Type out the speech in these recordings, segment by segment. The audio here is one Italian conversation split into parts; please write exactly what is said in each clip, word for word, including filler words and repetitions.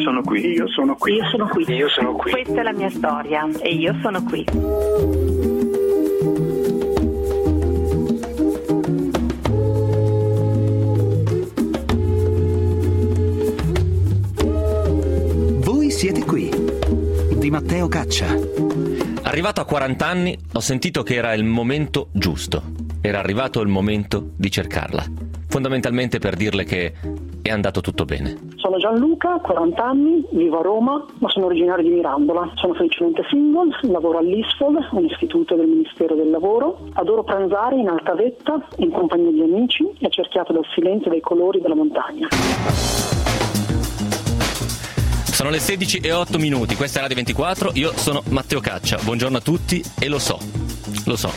sono qui. Io sono qui. Io sono qui. Io sono qui. Questa è la mia storia e io sono qui. Voi siete qui, di Matteo Caccia. Arrivato a quaranta anni, ho sentito che era il momento giusto. Era arrivato il momento di cercarla. Fondamentalmente per dirle che è andato tutto bene. Sono Gianluca, quaranta anni, vivo a Roma, ma sono originario di Mirandola. Sono felicemente single, lavoro all'ISFOL, un istituto del Ministero del Lavoro. Adoro pranzare in alta vetta, in compagnia di amici e accerchiato dal silenzio e dai colori della montagna. Sono le sedici e otto minuti, questa è Radio ventiquattro, io sono Matteo Caccia, buongiorno a tutti e lo so, lo so,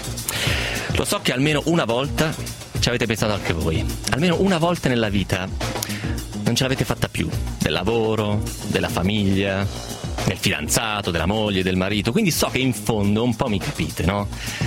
lo so che almeno una volta ci avete pensato anche voi, almeno una volta nella vita non ce l'avete fatta più, del lavoro, della famiglia, del fidanzato, della moglie, del marito, quindi so che in fondo un po' mi capite, no?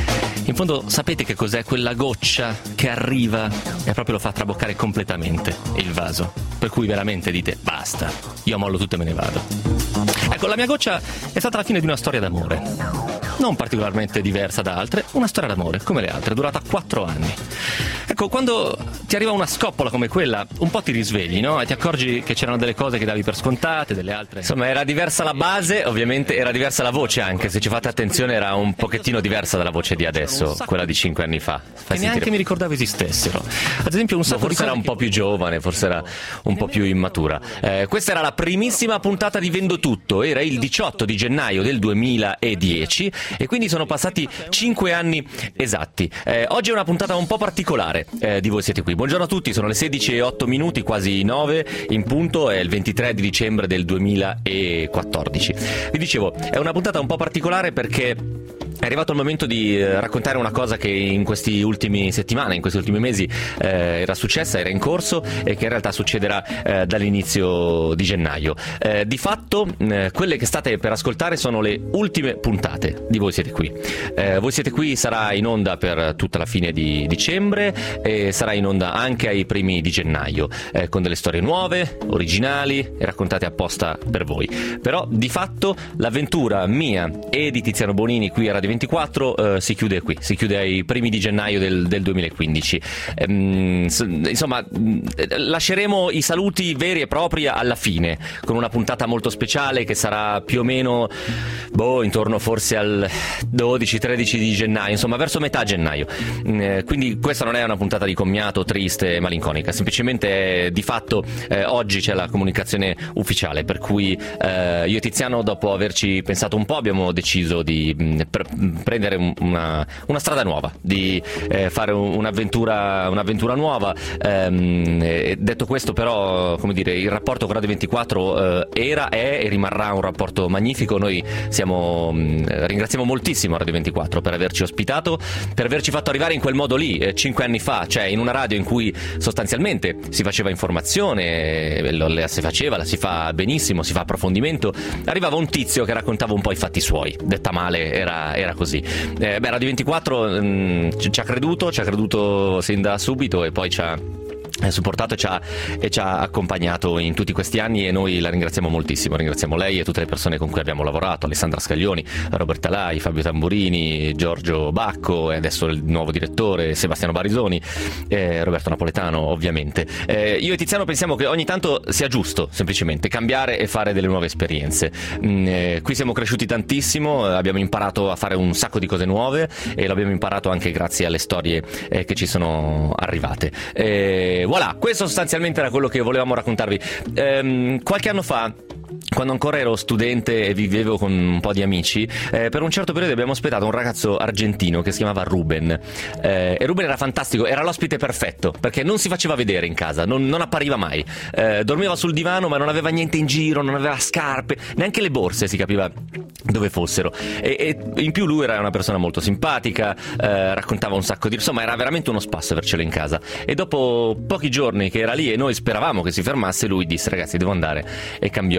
In fondo sapete che cos'è quella goccia che arriva e proprio lo fa traboccare completamente il vaso, per cui veramente dite basta, io mollo tutto e me ne vado. Ecco, la mia goccia è stata la fine di una storia d'amore, non particolarmente diversa da altre, una storia d'amore come le altre, durata quattro anni. Ecco, quando ti arriva una scoppola come quella, un po' ti risvegli, no? E ti accorgi che c'erano delle cose che davi per scontate, delle altre. Insomma, era diversa la base, ovviamente era diversa la voce anche, se ci fate attenzione era un pochettino diversa dalla voce di adesso, quella di cinque anni fa. Che neanche mi ricordavo esistessero. Ad esempio un sacco, forse era un po' più giovane, forse era un po' più immatura. Eh, questa era la primissima puntata di Vendo Tutto, era il diciotto di gennaio del duemiladieci e quindi sono passati cinque anni esatti. Eh, oggi è una puntata un po' particolare. Eh, di Voi Siete Qui. Buongiorno a tutti, sono le sedici e otto minuti, quasi nove in punto, è il ventitré di dicembre del duemilaquattordici. Vi dicevo, è una puntata un po' particolare perché è arrivato il momento di raccontare una cosa che in questi ultimi settimane, in questi ultimi mesi eh, era successa, era in corso e che in realtà succederà eh, dall'inizio di gennaio. Eh, di fatto eh, quelle che state per ascoltare sono le ultime puntate di Voi Siete Qui. Eh, Voi Siete Qui sarà in onda per tutta la fine di dicembre e sarà in onda anche ai primi di gennaio, eh, con delle storie nuove, originali e raccontate apposta per voi. Però di fatto l'avventura mia e di Tiziano Bonini qui a Radio ventiquattro eh, si chiude qui, si chiude ai primi di gennaio del, del duemilaquindici. Ehm, insomma, lasceremo i saluti veri e propri alla fine, con una puntata molto speciale che sarà più o meno boh, intorno forse al dodici tredici di gennaio, insomma verso metà gennaio. Eh, quindi questa non è una puntata di commiato triste e malinconica, semplicemente di fatto eh, oggi c'è la comunicazione ufficiale, per cui eh, io e Tiziano, dopo averci pensato un po', abbiamo deciso di mh, pr- prendere un, una, una strada nuova, di eh, fare un, un'avventura, un'avventura nuova. Ehm, e detto questo, però, come dire, il rapporto con Radio ventiquattro eh, era, è e rimarrà un rapporto magnifico. Noi siamo mh, ringraziamo moltissimo Radio ventiquattro per averci ospitato, per averci fatto arrivare in quel modo lì eh, cinque anni fa, cioè in una radio in cui sostanzialmente si faceva informazione, la si faceva, la si fa benissimo, si fa approfondimento. Arrivava un tizio che raccontava un po' i fatti suoi, detta male era, era così. Eh, beh, Radio ventiquattro mh, ci ha creduto, ci ha creduto sin da subito e poi ci ha supportato e ci, ha, e ci ha accompagnato in tutti questi anni e noi la ringraziamo moltissimo. Ringraziamo lei e tutte le persone con cui abbiamo lavorato, Alessandra Scaglioni, Roberta Lai, Fabio Tamburini, Giorgio Bacco e adesso il nuovo direttore Sebastiano Barisoni, eh, Roberto Napoletano ovviamente. Eh, io e Tiziano pensiamo che ogni tanto sia giusto semplicemente cambiare e fare delle nuove esperienze. Mm, eh, qui siamo cresciuti tantissimo, abbiamo imparato a fare un sacco di cose nuove e l'abbiamo imparato anche grazie alle storie eh, che ci sono arrivate. Eh, Voilà, questo sostanzialmente era quello che volevamo raccontarvi. Ehm, qualche anno fa, quando ancora ero studente e vivevo con un po' di amici, eh, per un certo periodo abbiamo ospitato un ragazzo argentino che si chiamava Ruben. Eh, e Ruben era fantastico, era l'ospite perfetto, perché non si faceva vedere in casa, non, non appariva mai. Eh, dormiva sul divano, ma non aveva niente in giro, non aveva scarpe, neanche le borse si capiva dove fossero. E, e in più lui era una persona molto simpatica, eh, raccontava un sacco di... insomma, era veramente uno spasso avercelo in casa. E dopo pochi giorni che era lì e noi speravamo che si fermasse, lui disse: ragazzi, devo andare, e cambiò, e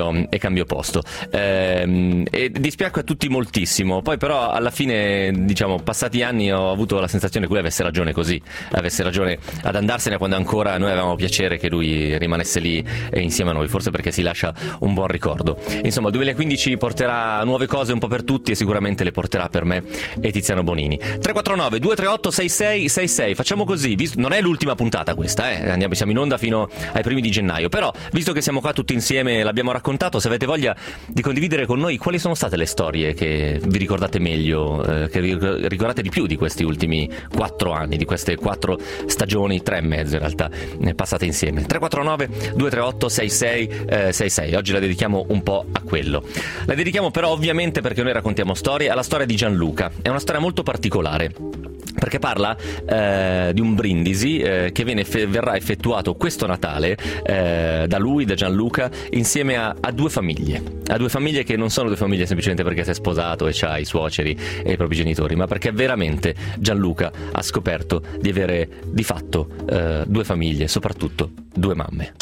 cambio posto. Ehm, e dispiacque a tutti moltissimo, poi però alla fine, diciamo, passati anni ho avuto la sensazione che lui avesse ragione così, avesse ragione ad andarsene quando ancora noi avevamo piacere che lui rimanesse lì e insieme a noi, forse perché si lascia un buon ricordo. Insomma, il duemilaquindici porterà nuove cose un po' per tutti e sicuramente le porterà per me e Tiziano Bonini. tre quattro nove due tre otto sei sei sei sei, facciamo così, visto, non è l'ultima puntata questa, eh? Andiamo, siamo in onda fino ai primi di gennaio, però visto che siamo qua tutti insieme e l'abbiamo raccontato, se avete voglia di condividere con noi quali sono state le storie che vi ricordate meglio, eh, che vi ricordate di più di questi ultimi quattro anni, di queste quattro stagioni, tre e mezzo in realtà, passate insieme. tre quattro nove due tre otto sei sei sei sei, oggi la dedichiamo un po' a quello. La dedichiamo però ovviamente perché noi raccontiamo storie, alla storia di Gianluca. È una storia molto particolare, perché parla eh, di un brindisi eh, che viene, fe- verrà effettuato questo Natale eh, da lui, da Gianluca, insieme a, a due famiglie, a due famiglie che non sono due famiglie semplicemente perché si è sposato e c'ha i suoceri e i propri genitori, ma perché veramente Gianluca ha scoperto di avere di fatto eh, due famiglie, soprattutto due mamme.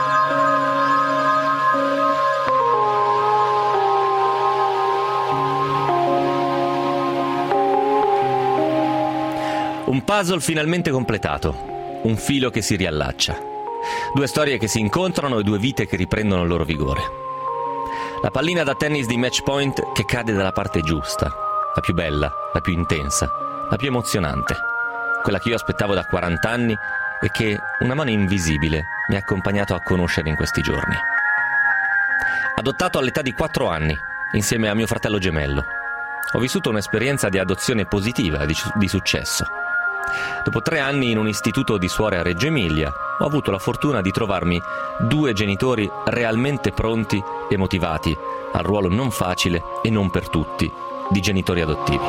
Un puzzle finalmente completato, un filo che si riallaccia, due storie che si incontrano e due vite che riprendono il loro vigore. La pallina da tennis di Match Point che cade dalla parte giusta, la più bella, la più intensa, la più emozionante, quella che io aspettavo da quaranta anni e che una mano invisibile mi ha accompagnato a conoscere in questi giorni. Adottato all'età di quattro anni, insieme a mio fratello gemello, ho vissuto un'esperienza di adozione positiva, di, di successo. Dopo tre anni in un istituto di suore a Reggio Emilia, ho avuto la fortuna di trovarmi due genitori realmente pronti e motivati al ruolo non facile e non per tutti di genitori adottivi.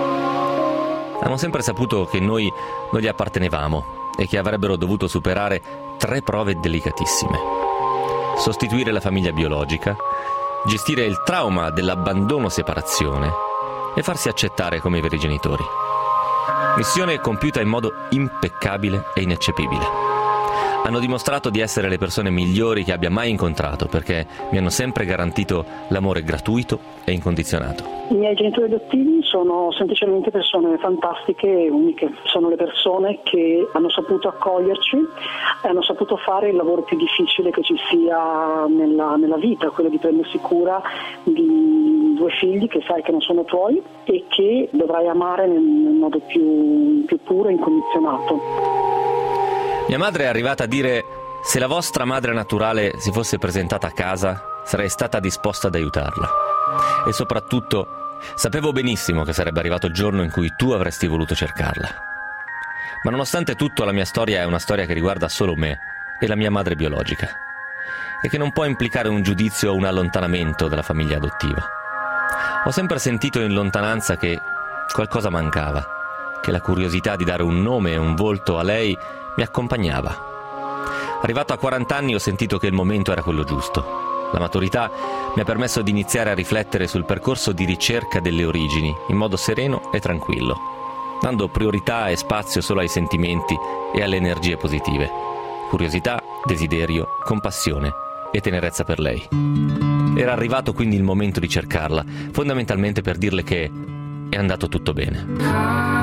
Hanno sempre saputo che noi non gli appartenevamo e che avrebbero dovuto superare tre prove delicatissime: sostituire la famiglia biologica, gestire il trauma dell'abbandono-separazione e farsi accettare come i veri genitori. Missione compiuta in modo impeccabile e ineccepibile. Hanno dimostrato di essere le persone migliori che abbia mai incontrato, perché mi hanno sempre garantito l'amore gratuito e incondizionato. I miei genitori adottivi sono semplicemente persone fantastiche e uniche. Sono le persone che hanno saputo accoglierci e hanno saputo fare il lavoro più difficile che ci sia nella, nella vita, quello di prendersi cura di due figli che sai che non sono tuoi e che dovrai amare nel, nel modo più, più puro e incondizionato. Mia madre è arrivata a dire: se la vostra madre naturale si fosse presentata a casa, sarei stata disposta ad aiutarla. E soprattutto, sapevo benissimo che sarebbe arrivato il giorno in cui tu avresti voluto cercarla. Ma nonostante tutto, la mia storia è una storia che riguarda solo me e la mia madre biologica, e che non può implicare un giudizio o un allontanamento dalla famiglia adottiva. Ho sempre sentito in lontananza che qualcosa mancava, che la curiosità di dare un nome e un volto a lei mi accompagnava. Arrivato a quaranta anni ho sentito che il momento era quello giusto. La maturità mi ha permesso di iniziare a riflettere sul percorso di ricerca delle origini in modo sereno e tranquillo, dando priorità e spazio solo ai sentimenti e alle energie positive. Curiosità, desiderio, compassione e tenerezza per lei. Era arrivato quindi il momento di cercarla, fondamentalmente per dirle che è andato tutto bene.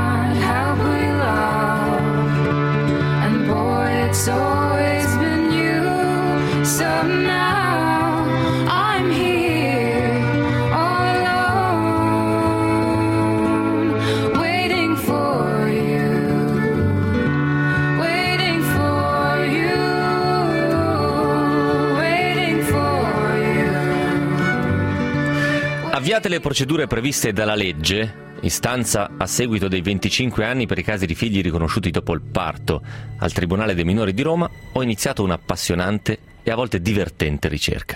It's always been you, so now I'm here all alone, waiting for you, waiting for you, waiting for you. Avviate le procedure previste dalla legge, istanza a seguito dei venticinque anni per i casi di figli riconosciuti dopo il parto al Tribunale dei Minori di Roma, ho iniziato un'appassionante e a volte divertente ricerca.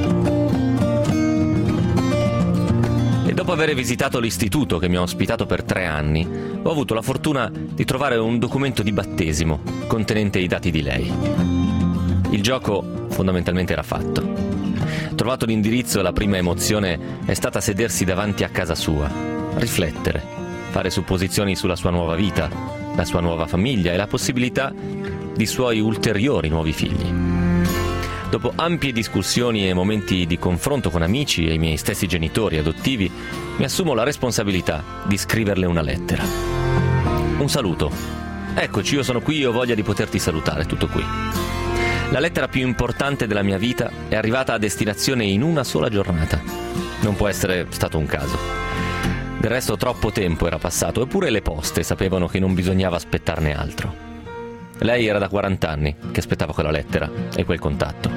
E dopo aver visitato l'istituto che mi ha ospitato per tre anni, ho avuto la fortuna di trovare un documento di battesimo contenente i dati di lei. Il gioco fondamentalmente era fatto. Trovato l'indirizzo, la prima emozione è stata sedersi davanti a casa sua, riflettere, fare supposizioni sulla sua nuova vita, la sua nuova famiglia e la possibilità di suoi ulteriori nuovi figli. dopo ampie discussioni e momenti di confronto con amici e i miei stessi genitori adottivi, mi assumo la responsabilità di scriverle una lettera. Un saluto. Eccoci, io sono qui e ho voglia di poterti salutare, tutto qui. La lettera più importante della mia vita è arrivata a destinazione in una sola giornata. Non può essere stato un caso. Del resto troppo tempo era passato, eppure le poste sapevano che non bisognava aspettarne altro. Lei era da quaranta anni che aspettava quella lettera e quel contatto.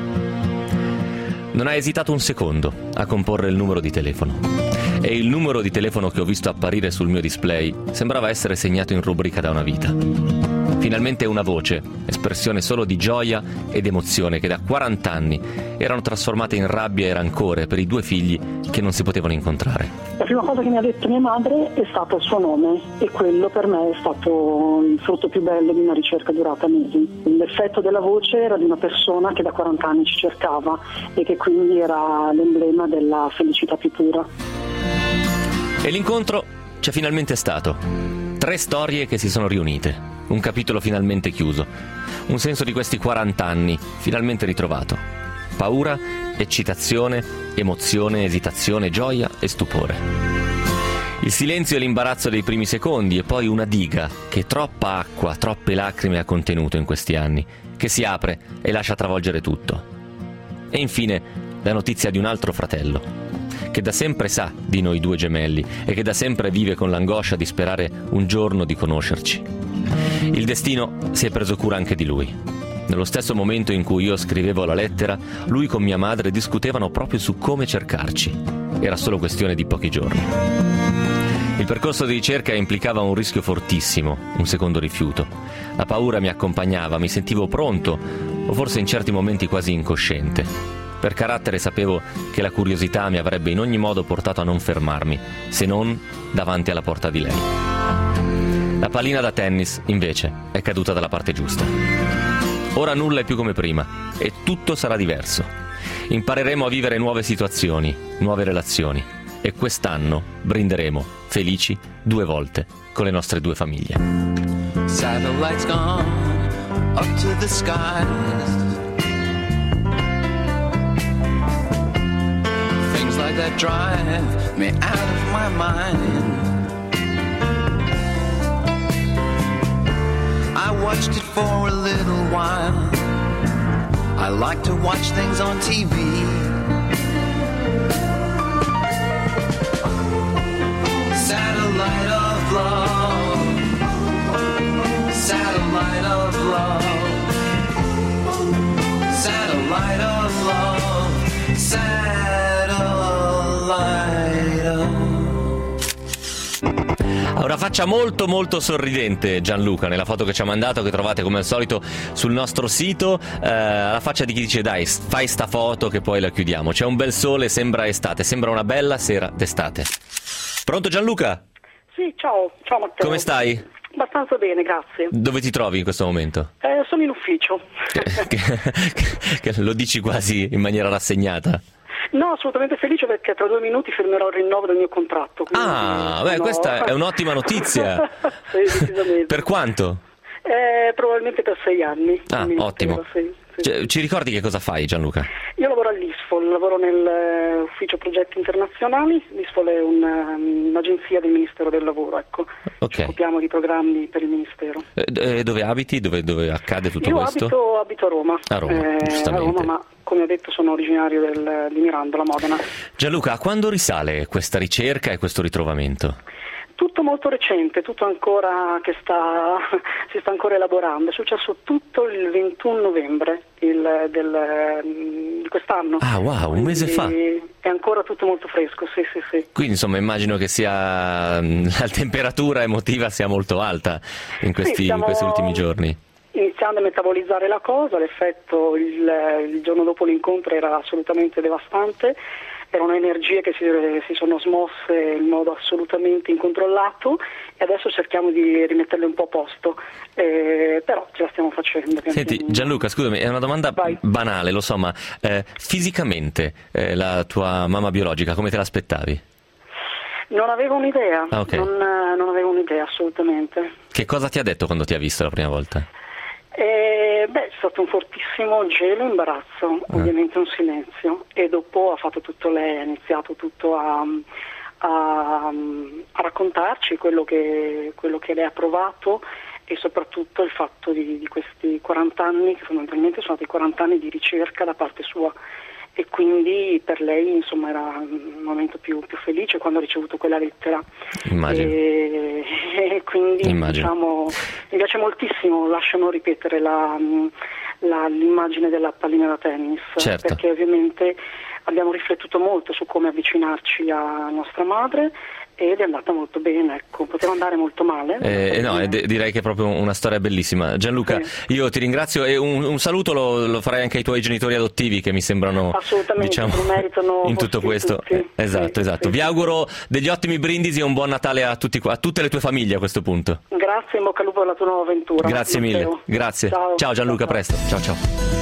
Non ha esitato un secondo a comporre il numero di telefono. E il numero di telefono che ho visto apparire sul mio display sembrava essere segnato in rubrica da una vita. Finalmente una voce, espressione solo di gioia ed emozione che da quaranta anni erano trasformate in rabbia e rancore per i due figli che non si potevano incontrare. La prima cosa che mi ha detto mia madre è stato il suo nome, e quello per me è stato il frutto più bello di una ricerca durata mesi. L'effetto della voce era di una persona che da quaranta anni ci cercava e che quindi era l'emblema della felicità più pura. E l'incontro c'è finalmente stato. Tre storie che si sono riunite. Un capitolo finalmente chiuso. Un senso di questi quaranta anni finalmente ritrovato. Paura, eccitazione, emozione, esitazione, gioia e stupore. Il silenzio e l'imbarazzo dei primi secondi e poi una diga che troppa acqua, troppe lacrime ha contenuto in questi anni, che si apre e lascia travolgere tutto. E infine la notizia di un altro fratello, che da sempre sa di noi due gemelli e che da sempre vive con l'angoscia di sperare un giorno di conoscerci. Il destino si è preso cura anche di lui. Nello stesso momento in cui io scrivevo la lettera, lui con mia madre discutevano proprio su come cercarci. Era solo questione di pochi giorni. Il percorso di ricerca implicava un rischio fortissimo, un secondo rifiuto. La paura mi accompagnava, mi sentivo pronto, o forse in certi momenti quasi incosciente. Per carattere sapevo che la curiosità mi avrebbe in ogni modo portato a non fermarmi, se non davanti alla porta di lei. La pallina da tennis, invece, è caduta dalla parte giusta. Ora nulla è più come prima e tutto sarà diverso. Impareremo a vivere nuove situazioni, nuove relazioni e quest'anno brinderemo felici due volte con le nostre due famiglie. Satellites gone up to the skies. Things like that drive me out of my mind. I watched it for a little while. I like to watch things on T V. Satellite of love. Satellite of love. Satellite of love. Satellite of Ha una faccia molto molto sorridente Gianluca nella foto che ci ha mandato, che trovate come al solito sul nostro sito, eh, la faccia di chi dice dai fai sta foto che poi la chiudiamo. C'è un bel sole, sembra estate, sembra una bella sera d'estate. Pronto Gianluca? Sì, ciao, ciao Matteo. Come stai? Abbastanza bene, grazie. Dove ti trovi in questo momento? Eh, sono in ufficio. Che, che, che lo dici quasi in maniera rassegnata. No, assolutamente felice perché tra due minuti firmerò il rinnovo del mio contratto. Ah, beh, no. Questa è un'ottima notizia. Sì, decisamente. Per quanto? Eh, probabilmente per sei anni. Ah, ottimo. Sì, sì. Cioè, ci ricordi che cosa fai Gianluca? Io lavoro all'ISFOL, lavoro nell'ufficio progetti internazionali. L'ISFOL è un, un'agenzia del Ministero del Lavoro, ecco. Okay. Ci occupiamo di programmi per il Ministero. Eh, dove abiti? Dove, dove accade tutto Io questo? abito, abito a Roma. A Roma, eh, giustamente. A Roma, ma come ho detto sono originario del, di Mirandola, Modena. Gianluca, a quando risale questa ricerca e questo ritrovamento? Tutto molto recente, tutto ancora che sta, si sta ancora elaborando. È successo tutto il ventuno novembre il, del, di quest'anno. Ah, wow, un mese fa. È ancora tutto molto fresco, sì, sì, sì. Quindi insomma immagino che sia la temperatura emotiva sia molto alta in questi, Sì, stiamo in questi ultimi giorni. Iniziando a metabolizzare la cosa, l'effetto il, il giorno dopo l'incontro era assolutamente devastante. Erano energie che si, si sono smosse in modo assolutamente incontrollato e adesso cerchiamo di rimetterle un po' a posto, eh, però ce la stiamo facendo. Senti Gianluca, scusami, è una domanda Vai. banale, lo so, ma eh, fisicamente eh, la tua mamma biologica come te l'aspettavi? Non avevo un'idea, Ah, okay. non, non avevo un'idea assolutamente. Che cosa ti ha detto quando ti ha visto la prima volta? Eh, beh, c'è stato un fortissimo gelo e imbarazzo, Ah. ovviamente un silenzio, e dopo ha fatto tutto lei, ha iniziato tutto a, a, a raccontarci quello che, quello che lei ha provato, e soprattutto il fatto di, di questi quaranta anni, che fondamentalmente sono stati quaranta anni di ricerca da parte sua, e quindi per lei insomma era il momento più, più felice quando ha ricevuto quella lettera. Immagino. E, e quindi Immagino. diciamo, mi piace moltissimo, lasciano ripetere la, la, l'immagine della pallina da tennis, Certo. perché ovviamente abbiamo riflettuto molto su come avvicinarci a nostra madre, ed è andata molto bene, ecco, poteva andare molto male. Eh, no, eh, de- direi che è proprio una storia bellissima. Gianluca, Sì. io ti ringrazio, e un, un saluto lo, lo farei anche ai tuoi genitori adottivi, che mi sembrano, Assolutamente, diciamo, lo meritano in tutto così questo. tutti. Eh, esatto, Sì, esatto. sì. Vi auguro degli ottimi brindisi e un buon Natale a, tutti, a tutte le tue famiglie a questo punto. Grazie, in bocca al lupo per la tua nuova avventura. Grazie mille, Matteo. grazie. Ciao, Ciao Gianluca, a ciao. presto. Ciao ciao.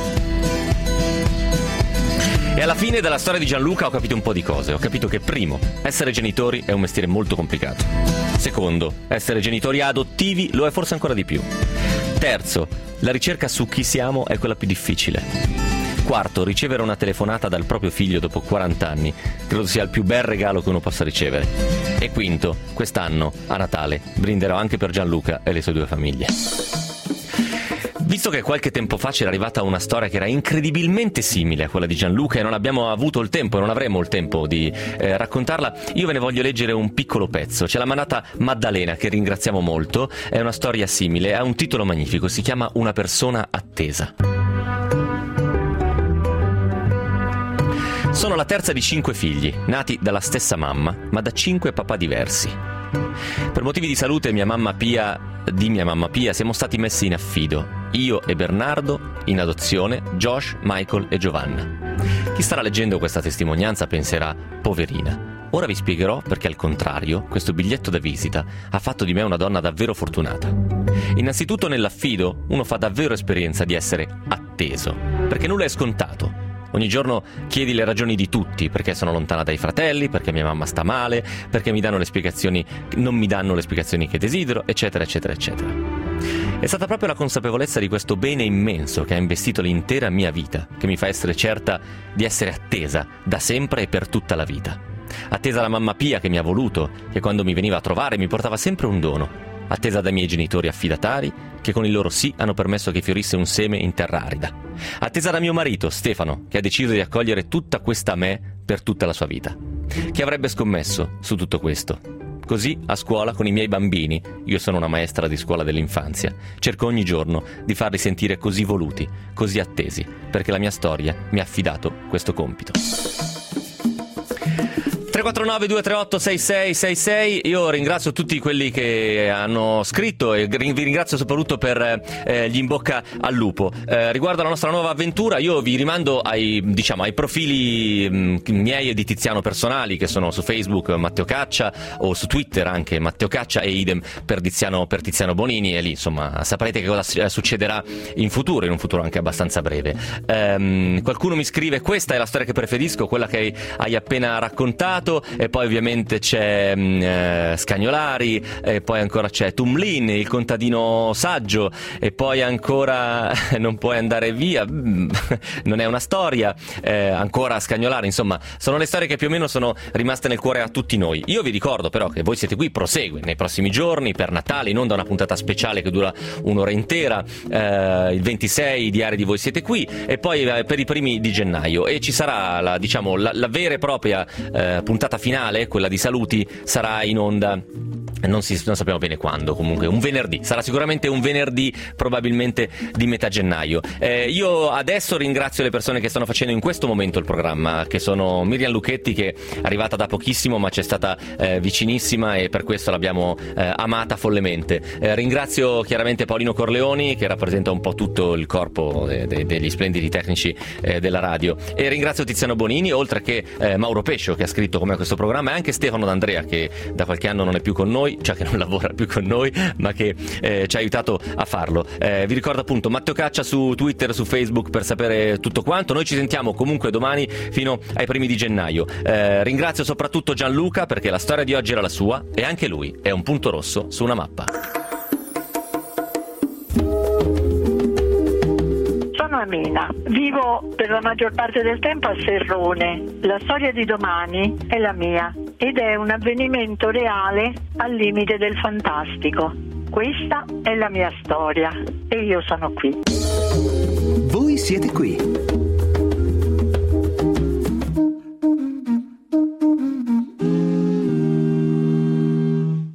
E alla fine della storia di Gianluca ho capito un po' di cose. Ho capito che, primo, essere genitori è un mestiere molto complicato. Secondo, essere genitori adottivi lo è forse ancora di più. Terzo, la ricerca su chi siamo è quella più difficile. Quarto, ricevere una telefonata dal proprio figlio dopo quaranta anni credo sia il più bel regalo che uno possa ricevere. E quinto, quest'anno, a Natale, brinderò anche per Gianluca e le sue due famiglie. Visto che qualche tempo fa c'era arrivata una storia che era incredibilmente simile a quella di Gianluca e non abbiamo avuto il tempo e non avremo il tempo di eh, raccontarla, io ve ne voglio leggere un piccolo pezzo. Ce l'ha mandata Maddalena, che ringraziamo molto. È una storia simile, ha un titolo magnifico, si chiama Una persona attesa. Sono la terza di cinque figli, nati dalla stessa mamma, ma da cinque papà diversi. Per motivi di salute mia mamma Pia, di mia mamma Pia siamo stati messi in affido, io e Bernardo, in adozione Josh, Michael e Giovanna. Chi starà leggendo questa testimonianza penserà: poverina. Ora vi spiegherò perché, al contrario, questo biglietto da visita ha fatto di me una donna davvero fortunata. Innanzitutto, nell'affido uno fa davvero esperienza di essere atteso, perché nulla è scontato. Ogni giorno chiedi le ragioni di tutti, perché sono lontana dai fratelli, perché mia mamma sta male, perché mi danno le spiegazioni, non mi danno le spiegazioni che desidero, eccetera, eccetera, eccetera. È stata proprio la consapevolezza di questo bene immenso che ha investito l'intera mia vita, che mi fa essere certa di essere attesa da sempre e per tutta la vita. Attesa da mamma Pia, che mi ha voluto, che quando mi veniva a trovare mi portava sempre un dono. Attesa dai miei genitori affidatari, che con il loro sì hanno permesso che fiorisse un seme in terra arida. Attesa da mio marito, Stefano, che ha deciso di accogliere tutta questa me per tutta la sua vita. Chi avrebbe scommesso su tutto questo? Così, a scuola, con i miei bambini, io sono una maestra di scuola dell'infanzia, cerco ogni giorno di farli sentire così voluti, così attesi, perché la mia storia mi ha affidato questo compito. tre quattro nove due tre otto sei sei sei sei. Io ringrazio tutti quelli che hanno scritto e vi ringrazio soprattutto per eh, gli in bocca al lupo. Eh, riguardo alla nostra nuova avventura, io vi rimando ai, diciamo, ai profili mh, miei e di Tiziano personali, che sono su Facebook Matteo Caccia, o su Twitter anche Matteo Caccia, e idem per Tiziano, per Tiziano Bonini, e lì insomma saprete che cosa succederà in futuro, in un futuro anche abbastanza breve. Ehm, qualcuno mi scrive: questa è la storia che preferisco, quella che hai appena raccontato. E poi ovviamente c'è eh, Scagnolari, e poi ancora c'è Tumlin, il contadino saggio, e poi ancora non puoi andare via, non è una storia, eh, ancora Scagnolari. Insomma, sono le storie che più o meno sono rimaste nel cuore a tutti noi. Io vi ricordo però che Voi siete qui prosegue nei prossimi giorni per Natale, in onda una puntata speciale che dura un'ora intera, eh, il ventisei, Diari di Voi siete qui, e poi eh, per i primi di gennaio, e ci sarà la, diciamo, la, la vera e propria eh, puntata finale, quella di saluti, sarà in onda, non, si, non sappiamo bene quando, comunque un venerdì, sarà sicuramente un venerdì, probabilmente di metà gennaio. Eh, io adesso ringrazio le persone che stanno facendo in questo momento il programma, che sono Miriam Lucchetti, che è arrivata da pochissimo ma ci è stata eh, vicinissima, e per questo l'abbiamo eh, amata follemente. Eh, ringrazio chiaramente Paolino Corleoni, che rappresenta un po' tutto il corpo de- de- degli splendidi tecnici eh, della radio, e ringrazio Tiziano Bonini, oltre che eh, Mauro Pescio, che ha scritto come questo programma, e anche Stefano D'Andrea, che da qualche anno non è più con noi, cioè che non lavora più con noi, ma che eh, ci ha aiutato a farlo. Eh, vi ricordo appunto Matteo Caccia su Twitter, su Facebook, per sapere tutto quanto. Noi ci sentiamo comunque domani fino ai primi di gennaio. Eh, ringrazio soprattutto Gianluca, perché la storia di oggi era la sua, e anche lui è un punto rosso su una mappa. Sono Amina, vivo per la maggior parte del tempo a Serrone. La storia di domani è la mia ed è un avvenimento reale al limite del fantastico. Questa è la mia storia e io sono qui. Voi siete qui.